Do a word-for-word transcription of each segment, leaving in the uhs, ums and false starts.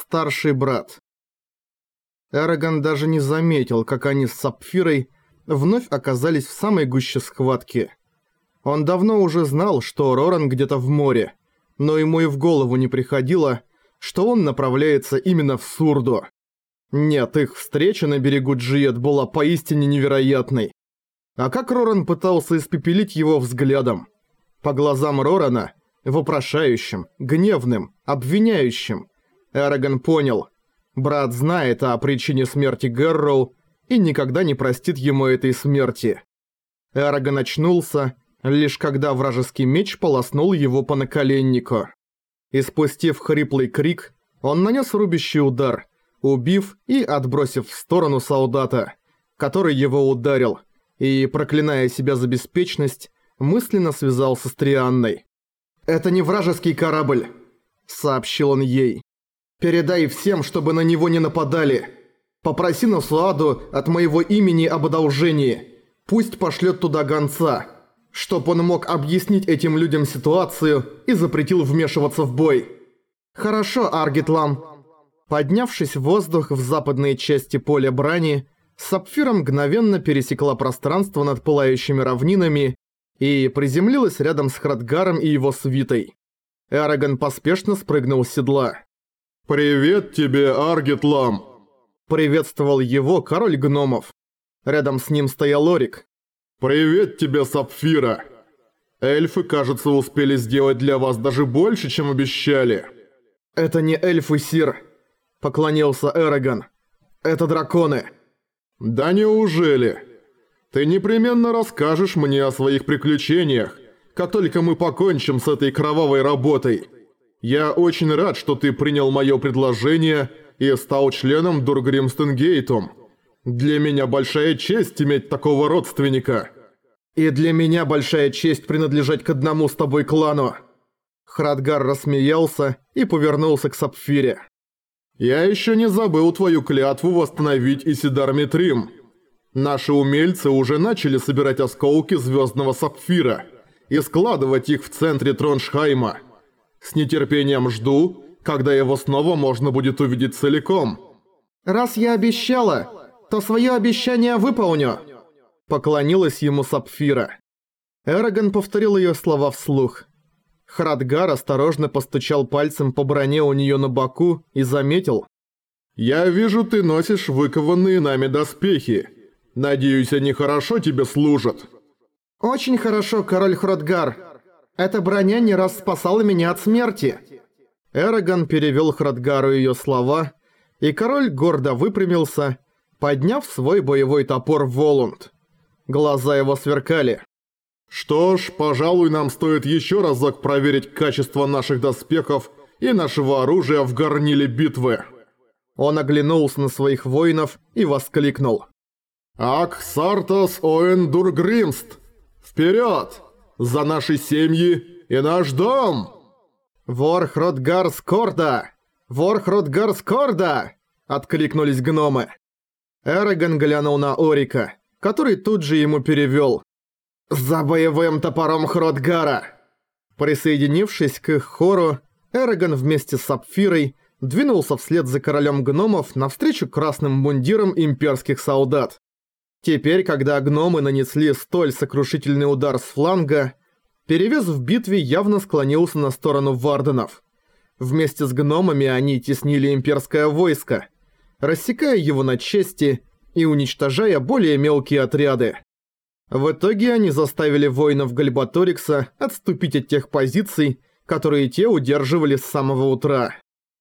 Старший брат. Эрагон даже не заметил, как они с Сапфирой вновь оказались в самой гуще схватки. Он давно уже знал, что Роран где-то в море, но ему и в голову не приходило, что он направляется именно в Сурду. Нет, их встреча на берегу Джиет была поистине невероятной. А как Роран пытался испепелить его взглядом? По глазам Рорана, вопрошающим, гневным, обвиняющим, Эрагон понял, брат знает о причине смерти Гэрроу и никогда не простит ему этой смерти. Эрагон очнулся, лишь когда вражеский меч полоснул его по наколеннику. Испустив хриплый крик, он нанес рубящий удар, убив и отбросив в сторону солдата, который его ударил, и, проклиная себя за беспечность, мысленно связался с Трианной. «Это не вражеский корабль», — сообщил он ей. «Передай всем, чтобы на него не нападали. Попроси Насуаду от моего имени об одолжении. Пусть пошлет туда гонца, чтоб он мог объяснить этим людям ситуацию и запретил вмешиваться в бой». «Хорошо, Аргитлам». Поднявшись в воздух в западной части поля брани, Сапфира мгновенно пересекла пространство над пылающими равнинами и приземлилась рядом с Храдгаром и его свитой. Эрагон поспешно спрыгнул с седла. «Привет тебе, Аргитлам!» Приветствовал его король гномов. Рядом с ним стоял Орик. «Привет тебе, Сапфира! Эльфы, кажется, успели сделать для вас даже больше, чем обещали». «Это не эльфы, сир», — поклонился Эрагон. «Это драконы». «Да неужели? Ты непременно расскажешь мне о своих приключениях, как только мы покончим с этой кровавой работой. Я очень рад, что ты принял мое предложение и стал членом Дургримстенгейтом. Для меня большая честь иметь такого родственника». «И для меня большая честь принадлежать к одному с тобой клану». Храдгар рассмеялся и повернулся к Сапфире. «Я еще не забыл твою клятву восстановить Исидар Митрим. Наши умельцы уже начали собирать осколки звездного сапфира и складывать их в центре Троншхайма. С нетерпением жду, когда его снова можно будет увидеть целиком». «Раз я обещала, то свое обещание выполню», — поклонилась ему Сапфира. Эрагон повторил ее слова вслух. Храдгар осторожно постучал пальцем по броне у нее на боку и заметил. «Я вижу, ты носишь выкованные нами доспехи. Надеюсь, они хорошо тебе служат». «Очень хорошо, король Храдгар. Эта броня не раз спасала меня от смерти». Эрагон перевел Храдгару ее слова, и король гордо выпрямился, подняв свой боевой топор Волунд. Глаза его сверкали. «Что ж, пожалуй, нам стоит еще разок проверить качество наших доспехов и нашего оружия в горниле битвы». Он оглянулся на своих воинов и воскликнул. «Ак Сартас Оэн Дургримст! Вперед! За наши семьи и наш дом!» «Вор Хродгар Скорда! Вор Хродгар Скорда!» — откликнулись гномы. Эрагон глянул на Орика, который тут же ему перевел. «За боевым топором Хродгара!» Присоединившись к их хору, Эрагон вместе с Сапфирой двинулся вслед за королем гномов навстречу красным мундирам имперских солдат. Теперь, когда гномы нанесли столь сокрушительный удар с фланга, перевес в битве явно склонился на сторону варденов. Вместе с гномами они теснили имперское войско, рассекая его на части и уничтожая более мелкие отряды. В итоге они заставили воинов Гальбаторикса отступить от тех позиций, которые те удерживали с самого утра.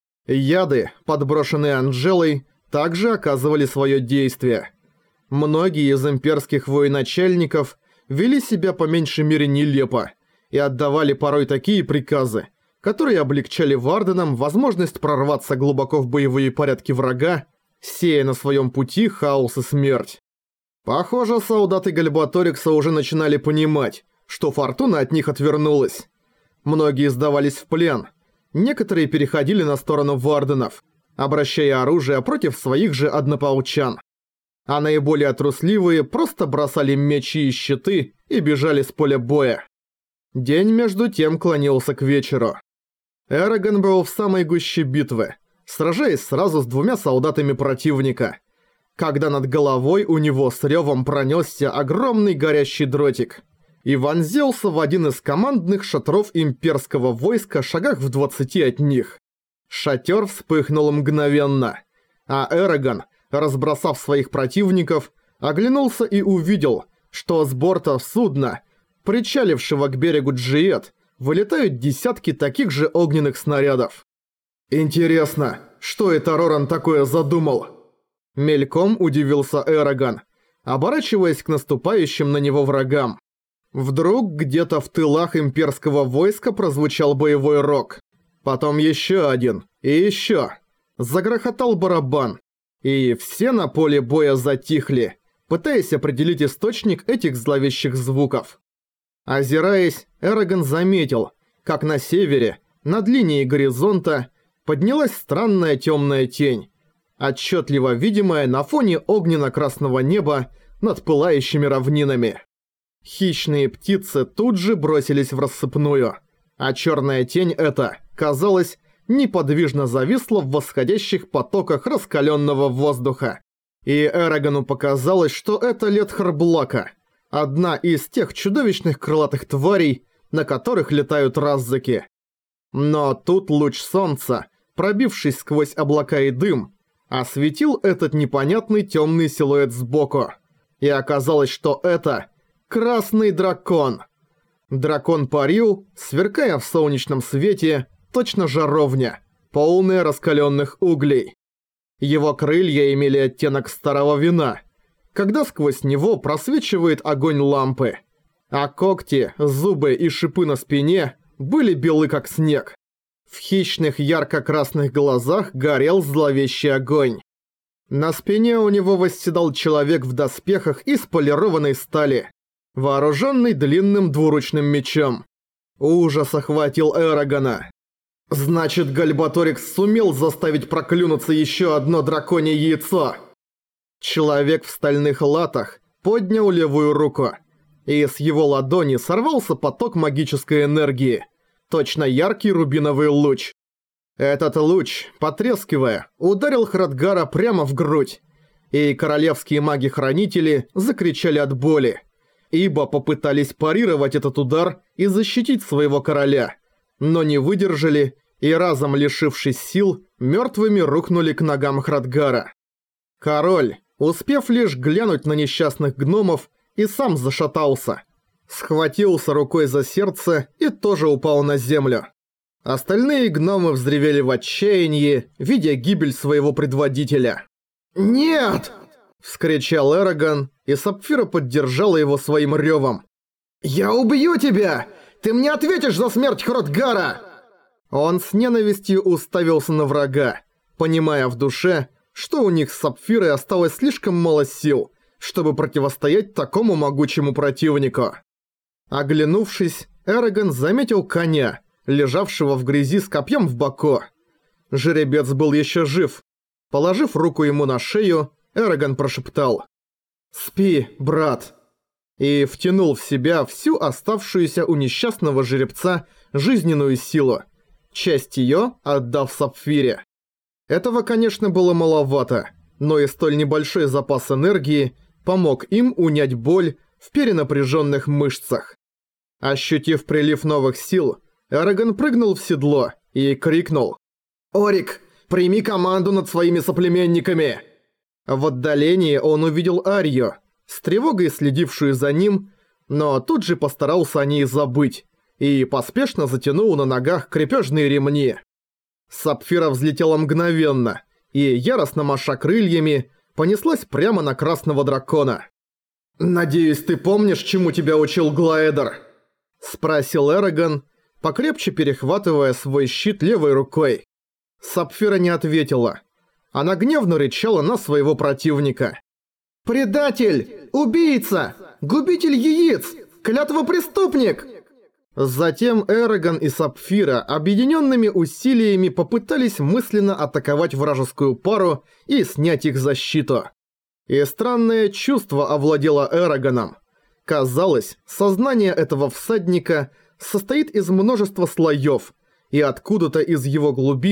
Яды, подброшенные Анжелой, также оказывали свое действие. Многие из имперских военачальников вели себя по меньшей мере нелепо и отдавали порой такие приказы, которые облегчали варденам возможность прорваться глубоко в боевые порядки врага, сея на своем пути хаос и смерть. Похоже, солдаты Гальбаторикса уже начинали понимать, что фортуна от них отвернулась. Многие сдавались в плен, некоторые переходили на сторону варденов, обращая оружие против своих же однополчан. А наиболее трусливые просто бросали мечи и щиты и бежали с поля боя. День между тем клонился к вечеру. Эрагон был в самой гуще битвы, сражаясь сразу с двумя солдатами противника, когда над головой у него с рёвом пронёсся огромный горящий дротик и вонзился в один из командных шатров имперского войска шагах в двадцати от них. Шатер вспыхнул мгновенно, а Эрагон, разбросав своих противников, оглянулся и увидел, что с борта судна, причалившего к берегу Джиэт, вылетают десятки таких же огненных снарядов. «Интересно, что это Роран такое задумал?» Мельком удивился Эрагон, оборачиваясь к наступающим на него врагам. Вдруг где-то в тылах имперского войска прозвучал боевой рог. Потом еще один, и еще. Загрохотал барабан. И все на поле боя затихли, пытаясь определить источник этих зловещих звуков. Озираясь, Эрагон заметил, как на севере, над линией горизонта, поднялась странная темная тень, отчетливо видимая на фоне огненно-красного неба над пылающими равнинами. Хищные птицы тут же бросились в рассыпную, а черная тень эта, казалось, неподвижно зависла в восходящих потоках раскаленного воздуха. И Эрагону показалось, что это Летхарблака, одна из тех чудовищных крылатых тварей, на которых летают раззаки. Но тут луч солнца, пробившись сквозь облака и дым, осветил этот непонятный темный силуэт сбоку. И оказалось, что это красный дракон. Дракон парил, сверкая в солнечном свете, точно жаровня, полная раскаленных углей. Его крылья имели оттенок старого вина, когда сквозь него просвечивает огонь лампы, а когти, зубы и шипы на спине были белы как снег. В хищных ярко-красных глазах горел зловещий огонь. На спине у него восседал человек в доспехах из полированной стали, вооруженный длинным двуручным мечом. Ужас охватил Эрагона. Значит, Гальбаторикс сумел заставить проклюнуться еще одно драконье яйцо. Человек в стальных латах поднял левую руку, и с его ладони сорвался поток магической энергии, точно яркий рубиновый луч. Этот луч, потрескивая, ударил Храдгара прямо в грудь, и королевские маги-хранители закричали от боли, ибо попытались парировать этот удар и защитить своего короля, но не выдержали и, разом лишившись сил, мертвыми рухнули к ногам Храдгара. Король, успев лишь глянуть на несчастных гномов, и сам зашатался, схватился рукой за сердце и тоже упал на землю. Остальные гномы взревели в отчаянии, видя гибель своего предводителя. «Нет!» – вскричал Эрагон, и Сапфира поддержала его своим рёвом. «Я убью тебя! Ты мне ответишь за смерть Храдгара!» Он с ненавистью уставился на врага, понимая в душе, что у них с Сапфирой осталось слишком мало сил, чтобы противостоять такому могучему противнику. Оглянувшись, Эрагон заметил коня, лежавшего в грязи с копьем в боку. Жеребец был еще жив. Положив руку ему на шею, Эрагон прошептал: «Спи, брат», и втянул в себя всю оставшуюся у несчастного жеребца жизненную силу, часть ее отдав Сапфире. Этого, конечно, было маловато, но и столь небольшой запас энергии помог им унять боль в перенапряженных мышцах. Ощутив прилив новых сил, Эрагон прыгнул в седло и крикнул: «Орик, прими команду над своими соплеменниками!» В отдалении он увидел Арью, с тревогой следившую за ним, но тут же постарался о ней забыть и поспешно затянул на ногах крепежные ремни. Сапфира взлетела мгновенно и, яростно маша крыльями, понеслась прямо на красного дракона. «Надеюсь, ты помнишь, чему тебя учил Глаэдер?» – спросил Эрагон, покрепче перехватывая свой щит левой рукой. Сапфира не ответила. Она гневно рычала на своего противника. «Предатель! Убийца! Губитель яиц! Клятвопреступник!» Затем Эрагон и Сапфира объединенными усилиями попытались мысленно атаковать вражескую пару и снять их защиту. И странное чувство овладело Эрагоном. Казалось, сознание этого всадника состоит из множества слоев, и откуда-то из его глубин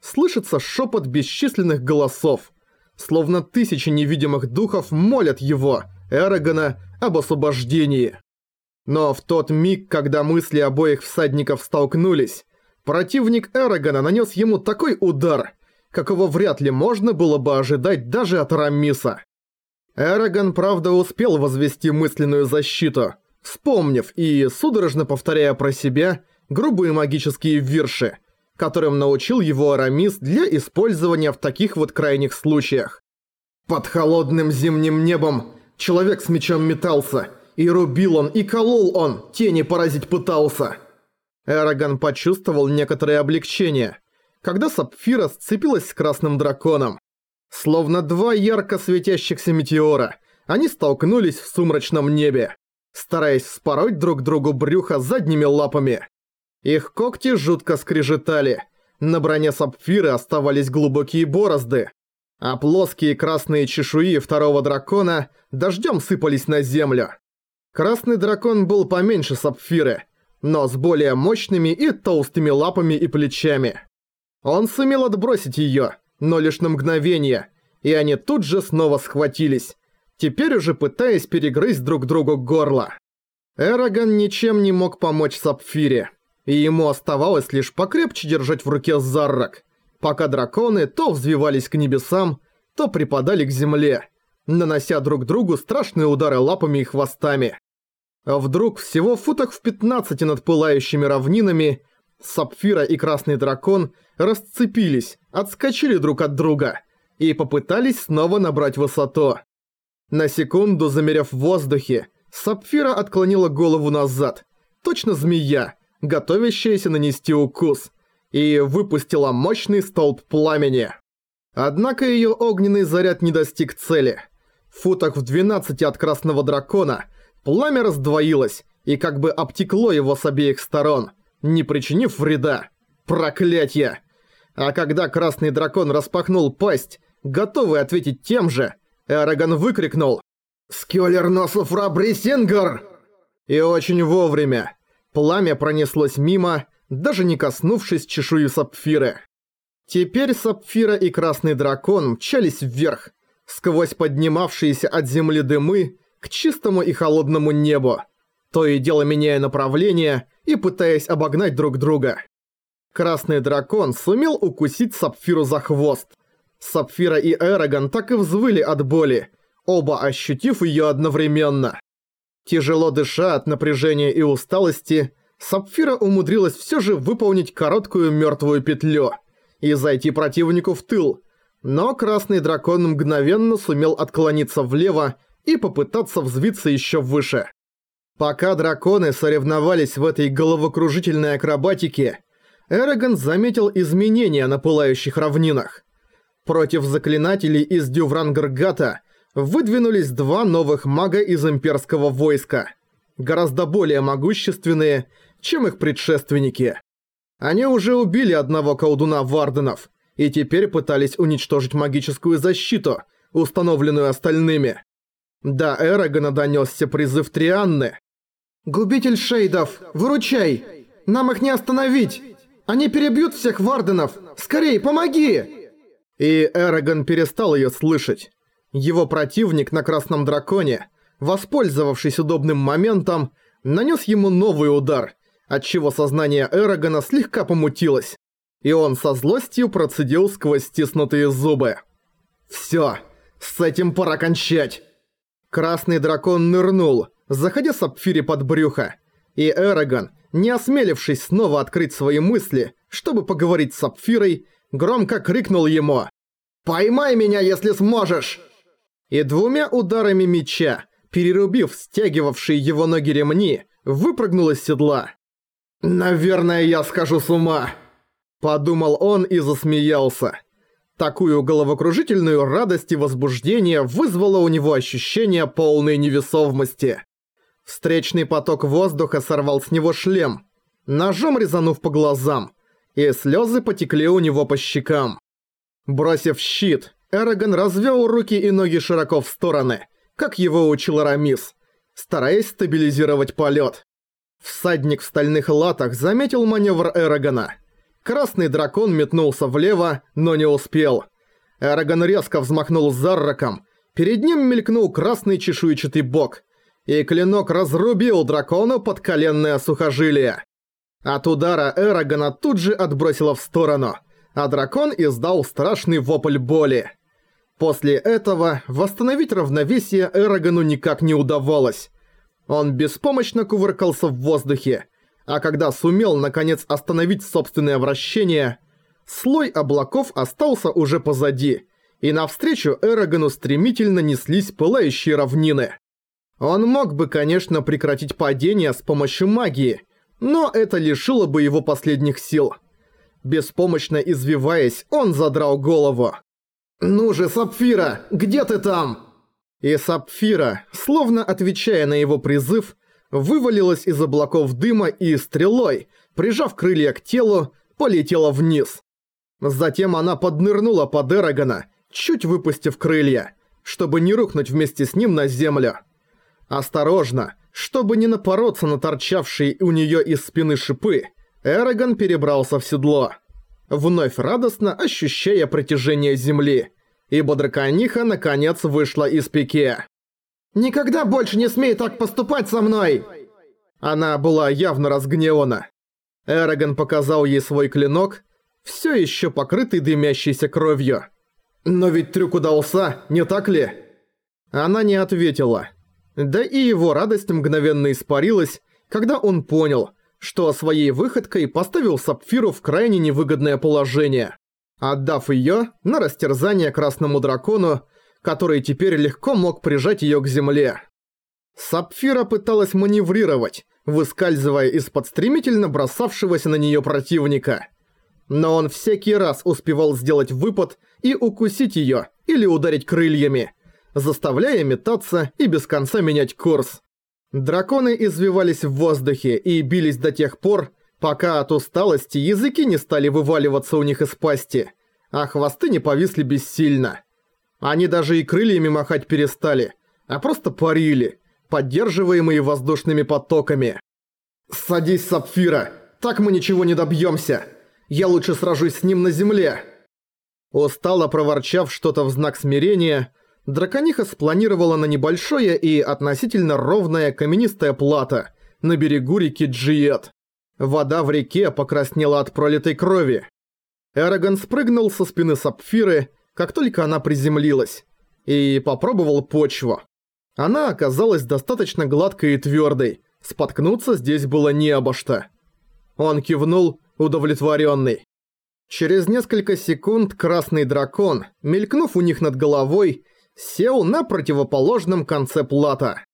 слышится шепот бесчисленных голосов, словно тысячи невидимых духов молят его, Эрагона, об освобождении. Но в тот миг, когда мысли обоих всадников столкнулись, противник Эрагона нанес ему такой удар, какого вряд ли можно было бы ожидать даже от Арамиса. Эрагон, правда, успел возвести мысленную защиту, вспомнив и судорожно повторяя про себя грубые магические вирши, которым научил его Арамис для использования в таких вот крайних случаях. «Под холодным зимним небом человек с мечом метался, и рубил он, и колол он, тени поразить пытался». Эрагон почувствовал некоторое облегчение, когда Сапфира сцепилась с Красным Драконом. Словно два ярко светящихся метеора, они столкнулись в сумрачном небе, стараясь вспороть друг другу брюхо задними лапами. Их когти жутко скрежетали, на броне Сапфиры оставались глубокие борозды, а плоские красные чешуи второго дракона дождем сыпались на землю. Красный дракон был поменьше Сапфиры, но с более мощными и толстыми лапами и плечами. Он сумел отбросить её, но лишь на мгновение, и они тут же снова схватились, теперь уже пытаясь перегрызть друг другу горло. Эрагон ничем не мог помочь Сапфире, и ему оставалось лишь покрепче держать в руке Заррак, пока драконы то взвивались к небесам, то припадали к земле, нанося друг другу страшные удары лапами и хвостами. А вдруг всего в футах в пятнадцати над пылающими равнинами Сапфира и Красный Дракон расцепились, отскочили друг от друга и попытались снова набрать высоту. На секунду замерев в воздухе, Сапфира отклонила голову назад, точно змея, готовящаяся нанести укус, и выпустила мощный столб пламени. Однако её огненный заряд не достиг цели. В футах в двенадцати от Красного Дракона пламя раздвоилось и как бы обтекло его с обеих сторон, не причинив вреда. Проклятье! А когда Красный Дракон распахнул пасть, готовый ответить тем же, Эрагон выкрикнул «Скёлер носов Рабрисингар!» И очень вовремя. Пламя пронеслось мимо, даже не коснувшись чешуи Сапфиры. Теперь Сапфира и Красный Дракон мчались вверх, сквозь поднимавшиеся от земли дымы к чистому и холодному небу, то и дело меняя направление и пытаясь обогнать друг друга. Красный Дракон сумел укусить Сапфиру за хвост. Сапфира и Эрагон так и взвыли от боли, оба ощутив её одновременно. Тяжело дыша от напряжения и усталости, Сапфира умудрилась всё же выполнить короткую мёртвую петлю и зайти противнику в тыл, но Красный Дракон мгновенно сумел отклониться влево и попытаться взвиться ещё выше. Пока драконы соревновались в этой головокружительной акробатике, Эрагон заметил изменения на пылающих равнинах. Против заклинателей из Дюврангаргата выдвинулись два новых мага из имперского войска, гораздо более могущественные, чем их предшественники. Они уже убили одного колдуна Варденов и теперь пытались уничтожить магическую защиту, установленную остальными. До Эрагона донёсся призыв Трианны. «Губитель Шейдов, выручай! Нам их не остановить! Они перебьют всех Варденов! Скорей, помоги!» И Эрагон перестал её слышать. Его противник на Красном Драконе, воспользовавшись удобным моментом, нанес ему новый удар, отчего сознание Эрагона слегка помутилось, и он со злостью процедил сквозь стиснутые зубы. «Всё, с этим пора кончать!» Красный Дракон нырнул, заходя Сапфире под брюхо, и Эрагон, не осмелившись снова открыть свои мысли, чтобы поговорить с Сапфирой, громко крикнул ему «Поймай меня, если сможешь!» И двумя ударами меча, перерубив стягивавшие его ноги ремни, выпрыгнул из седла. «Наверное, я схожу с ума», — подумал он и засмеялся. Такую головокружительную радость и возбуждение вызвало у него ощущение полной невесомости. Встречный поток воздуха сорвал с него шлем, ножом резанув по глазам, и слезы потекли у него по щекам. Бросив щит, Эрагон развел руки и ноги широко в стороны, как его учил Арамис, стараясь стабилизировать полет. Всадник в стальных латах заметил маневр Эрагона. Красный дракон метнулся влево, но не успел. Эрагон резко взмахнул Зарраком. Перед ним мелькнул красный чешуйчатый бок, и клинок разрубил дракону подколенное сухожилие. От удара Эрагона тут же отбросило в сторону, а дракон издал страшный вопль боли. После этого восстановить равновесие Эрагону никак не удавалось. Он беспомощно кувыркался в воздухе, а когда сумел наконец остановить собственное вращение, слой облаков остался уже позади, и навстречу Эрагону стремительно неслись пылающие равнины. Он мог бы, конечно, прекратить падение с помощью магии, но это лишило бы его последних сил. Беспомощно извиваясь, он задрал голову. «Ну же, Сапфира, где ты там?» И Сапфира, словно отвечая на его призыв, вывалилась из облаков дыма и стрелой, прижав крылья к телу, полетела вниз. Затем она поднырнула под Эрагона, чуть выпустив крылья, чтобы не рухнуть вместе с ним на землю. Осторожно, чтобы не напороться на торчавшие у нее из спины шипы, Эрагон перебрался в седло, вновь радостно ощущая притяжение земли, ибо дракониха наконец вышла из пике. «Никогда больше не смей так поступать со мной!» Она была явно разгневана. Эрагон показал ей свой клинок, все еще покрытый дымящейся кровью. «Но ведь трюк удался, не так ли?» Она не ответила. Да и его радость мгновенно испарилась, когда он понял, что своей выходкой поставил Сапфиру в крайне невыгодное положение, отдав её на растерзание красному дракону, который теперь легко мог прижать её к земле. Сапфира пыталась маневрировать, выскальзывая из-под стремительно бросавшегося на неё противника. Но он всякий раз успевал сделать выпад и укусить её или ударить крыльями, заставляя метаться и без конца менять курс. Драконы извивались в воздухе и бились до тех пор, пока от усталости языки не стали вываливаться у них из пасти, а хвосты не повисли бессильно. Они даже и крыльями махать перестали, а просто парили, поддерживаемые воздушными потоками. «Садись, Сапфира, так мы ничего не добьемся. Я лучше сражусь с ним на земле». Устало проворчав что-то в знак смирения, дракониха спланировала на небольшое и относительно ровное каменистое плато на берегу реки Джиет. Вода в реке покраснела от пролитой крови. Эрагон спрыгнул со спины Сапфиры, как только она приземлилась, и попробовал почву. Она оказалась достаточно гладкой и твердой, споткнуться здесь было не обо что. Он кивнул, удовлетворенный. Через несколько секунд красный дракон, мелькнув у них над головой, сел на противоположном конце плата.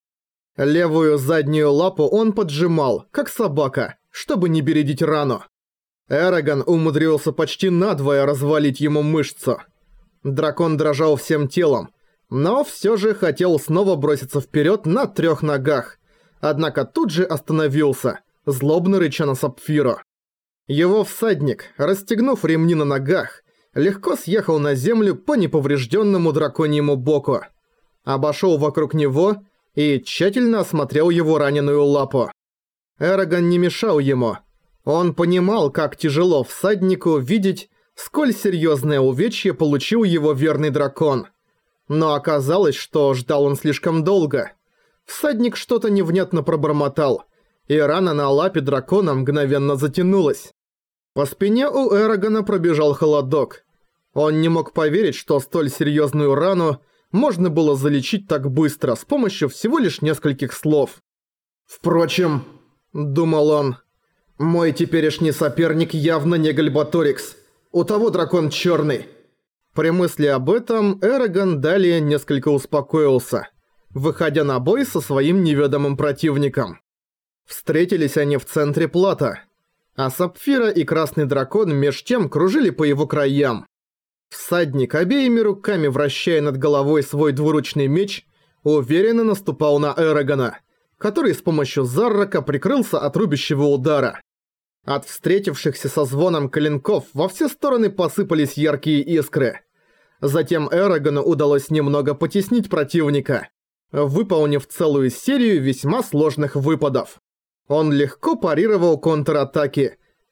Левую заднюю лапу он поджимал, как собака, чтобы не бередить рану. Эрагон умудрился почти надвое развалить ему мышцу. Дракон дрожал всем телом, но все же хотел снова броситься вперед на трех ногах, однако тут же остановился, злобно рыча на Сапфиру. Его всадник, расстегнув ремни на ногах, легко съехал на землю по неповрежденному драконьему боку, обошел вокруг него и тщательно осмотрел его раненую лапу. Эрагон не мешал ему. Он понимал, как тяжело всаднику видеть, сколь серьезное увечье получил его верный дракон. Но оказалось, что ждал он слишком долго. Всадник что-то невнятно пробормотал, и рана на лапе дракона мгновенно затянулась. По спине у Эрагона пробежал холодок. Он не мог поверить, что столь серьезную рану можно было залечить так быстро с помощью всего лишь нескольких слов. «Впрочем, — думал он, — мой теперешний соперник явно не Гальбаторикс. У того дракон черный». При мысли об этом Эрагон далее несколько успокоился, выходя на бой со своим неведомым противником. Встретились они в центре плато, а Сапфира и Красный Дракон меж тем кружили по его краям. Всадник, обеими руками вращая над головой свой двуручный меч, уверенно наступал на Эрагона, который с помощью Заррака прикрылся от рубящего удара. От встретившихся со звоном клинков во все стороны посыпались яркие искры. Затем Эрагону удалось немного потеснить противника, выполнив целую серию весьма сложных выпадов. Он легко парировал контратаки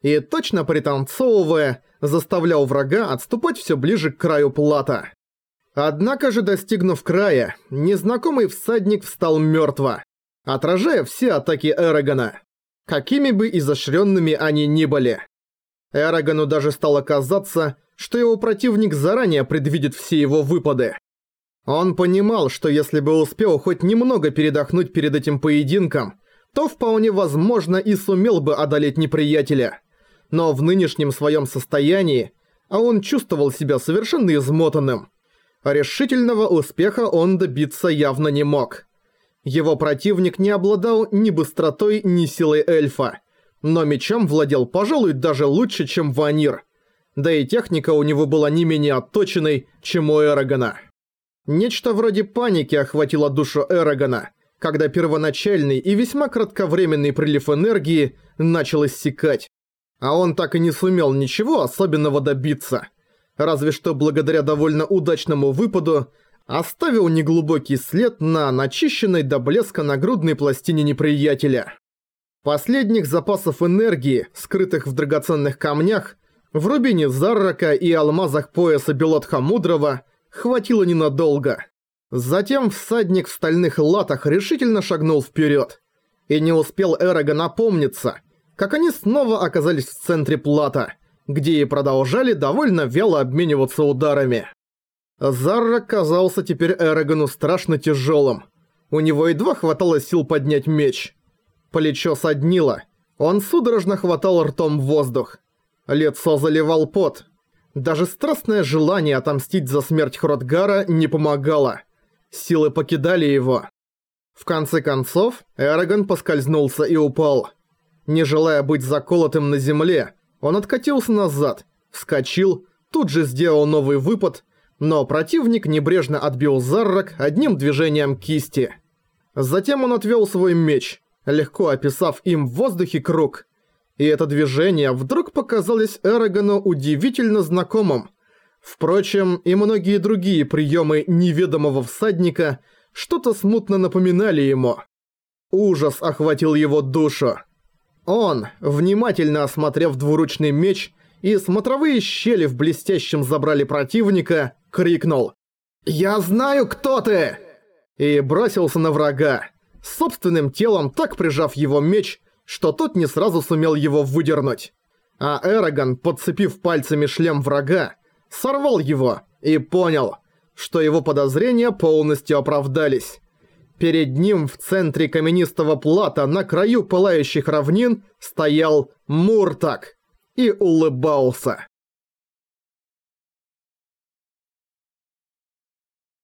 и, точно пританцовывая, заставлял врага отступать все ближе к краю плата. Однако же, достигнув края, незнакомый всадник встал мертво, отражая все атаки Эрагона, какими бы изощренными они ни были. Эрагону даже стало казаться, что его противник заранее предвидит все его выпады. Он понимал, что если бы успел хоть немного передохнуть перед этим поединком, то вполне возможно и сумел бы одолеть неприятеля. Но в нынешнем своем состоянии, а он чувствовал себя совершенно измотанным, решительного успеха он добиться явно не мог. Его противник не обладал ни быстротой, ни силой эльфа, но мечом владел, пожалуй, даже лучше, чем Ванир. Да и техника у него была не менее отточенной, чем у Эрагона. Нечто вроде паники охватило душу Эрагона, когда первоначальный и весьма кратковременный прилив энергии начал иссякать. А он так и не сумел ничего особенного добиться. Разве что благодаря довольно удачному выпаду оставил неглубокий след на начищенной до блеска нагрудной пластине неприятеля. Последних запасов энергии, скрытых в драгоценных камнях, в рубине Заррака и алмазах пояса Белотха Мудрого, хватило ненадолго. Затем всадник в стальных латах решительно шагнул вперед. И не успел Эрагон опомниться, как они снова оказались в центре плата, где и продолжали довольно вяло обмениваться ударами. Заррак казался теперь Эрагону страшно тяжелым. У него едва хватало сил поднять меч. Плечо соднило. Он судорожно хватал ртом воздух. Лицо заливал пот. Даже страстное желание отомстить за смерть Хротгара не помогало. Силы покидали его. В конце концов, Эрагон поскользнулся и упал. Не желая быть заколотым на земле, он откатился назад, вскочил, тут же сделал новый выпад, но противник небрежно отбил Заррак одним движением кисти. Затем он отвел свой меч, легко описав им в воздухе круг. И это движение вдруг показалось Эрагону удивительно знакомым. Впрочем, и многие другие приемы неведомого всадника что-то смутно напоминали ему. Ужас охватил его душу. Он, внимательно осмотрев двуручный меч и смотровые щели в блестящем забрале противника, крикнул: «Я знаю, кто ты!» и бросился на врага, собственным телом так прижав его меч, что тот не сразу сумел его выдернуть. А Эрагон, подцепив пальцами шлем врага, сорвал его и понял, что его подозрения полностью оправдались. Перед ним в центре каменистого плата на краю пылающих равнин стоял Муртак и улыбался.